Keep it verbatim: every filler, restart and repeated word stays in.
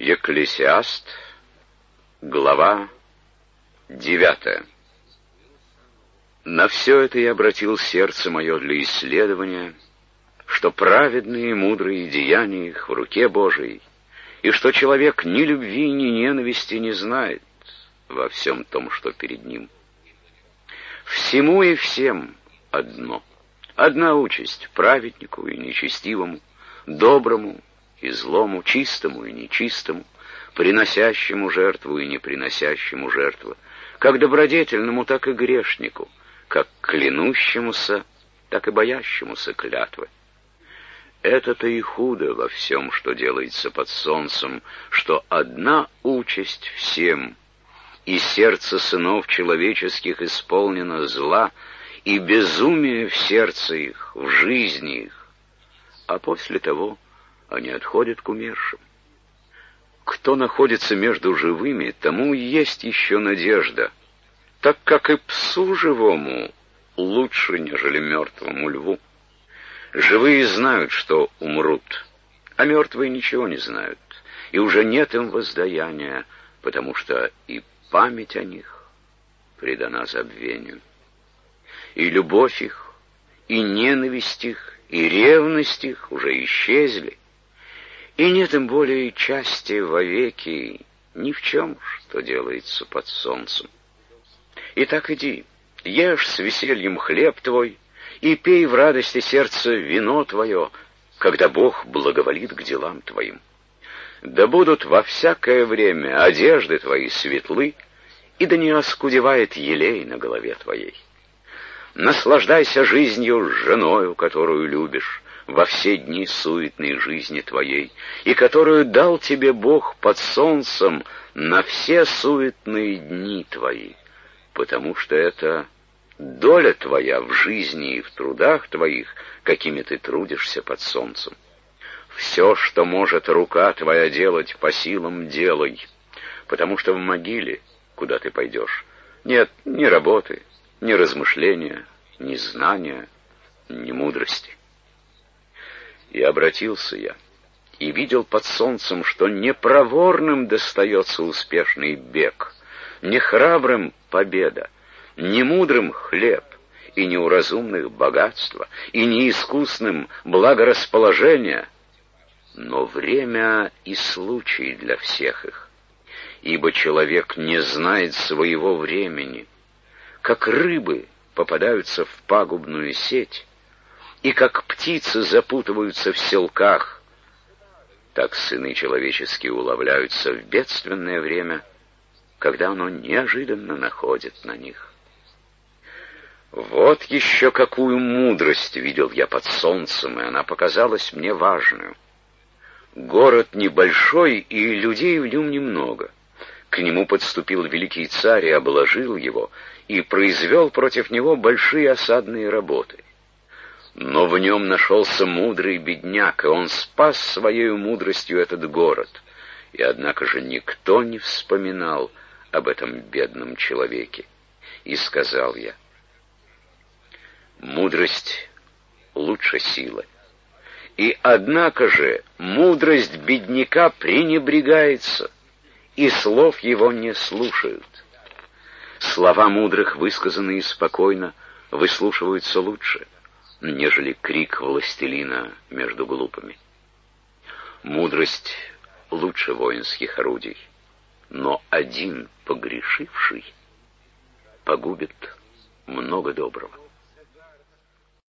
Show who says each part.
Speaker 1: Екклесиаст, глава девятая. На все это я обратил сердце мое для исследования, что праведные и мудрые деяния их в руке Божией, и что человек ни любви, ни ненависти не знает во всем том, что перед ним. Всему и всем одно, одна участь праведнику и нечестивому, доброму и злому, чистому и нечистому, приносящему жертву и не приносящему жертву, как добродетельному, так и грешнику, как клянущемуся, так и боящемуся клятвы. Это-то и худо во всем, что делается под солнцем, что одна участь всем, и сердце сынов человеческих исполнено зла, и безумие в сердце их, в жизни их, а после того они отходят к умершим. Кто находится между живыми, тому есть еще надежда, так как и псу живому лучше, нежели мертвому льву. Живые знают, что умрут, а мертвые ничего не знают, и уже нет им воздаяния, потому что и память о них предана забвению. И любовь их, и ненависть их, и ревность их уже исчезли, и нет им более части вовеки ни в чем, что делается под солнцем. Итак, иди, ешь с весельем хлеб твой, и пей в радости сердца вино твое, когда Бог благоволит к делам твоим. Да будут во всякое время одежды твои светлы, и да не оскудевает елей на голове твоей. Наслаждайся жизнью с женою, которую любишь, во все дни суетной жизни твоей, и которую дал тебе Бог под солнцем на все суетные дни твои, потому что это доля твоя в жизни и в трудах твоих, какими ты трудишься под солнцем. Все, что может рука твоя делать, по силам делай, потому что в могиле, куда ты пойдешь, нет ни работы, ни размышления, ни знания, ни мудрости. И обратился я, и видел под солнцем, что не проворным достается успешный бег, не храбрым победа, не мудрым хлеб, и не у разумных богатство, и не искусным благорасположение, но время и случай для всех их. Ибо человек не знает своего времени, как рыбы попадаются в пагубную сеть, и как птицы запутываются в селках, так сыны человеческие уловляются в бедственное время, когда оно неожиданно находит на них. Вот еще какую мудрость видел я под солнцем, и она показалась мне важную. Город небольшой, и людей в нем немного. К нему подступил великий царь и обложил его, и произвел против него большие осадные работы. Но в нем нашелся мудрый бедняк, и он спас своей мудростью этот город. И однако же никто не вспоминал об этом бедном человеке. И сказал я: мудрость лучше силы. И однако же мудрость бедняка пренебрегается, и слов его не слушают. Слова мудрых, высказанные спокойно, выслушиваются лучше, нежели крик властелина между глупыми. Мудрость лучше воинских орудий, но один погрешивший погубит много доброго.